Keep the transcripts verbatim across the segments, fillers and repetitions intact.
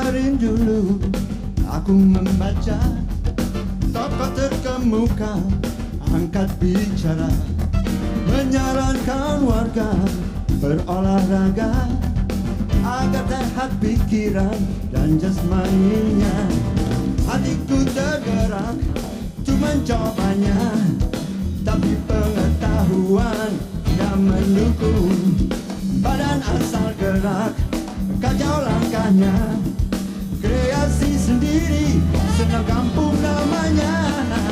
kemarin dulu aku membaca tokoh terkemuka angkat bicara, menyarankan warga berolahraga agar sehat pikiran dan jasmaninya. Hatiku tergerak untuk mencobanya, tapi pengetahuan yang mendukung. Badan asal gerak, kacau langkahnya, kreasi sendiri, senam kampung namanya.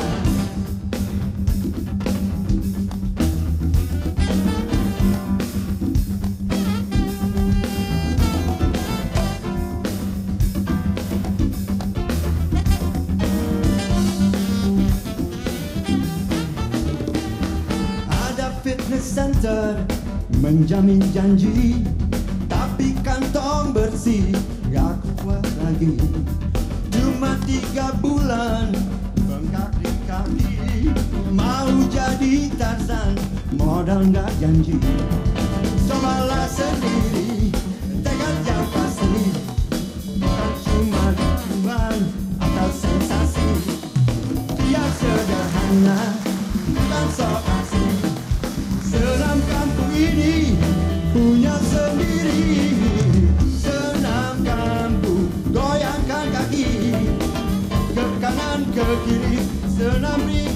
Ada fitness center menjamin janji, tapi kantong bersih gak kuat lagi. Cuma tiga bulan bengkak di kaki, mau jadi Tarzan modal gak janji. Cobalah sendiri, tekad yang pasti, bukan cuma tujuan atau sensasi. Dia sederhana, bukan sok asli. Senam kampung ini punya sendiri. Senam kampung, goyangkan kaki ke kanan ke kiri, senam ringan.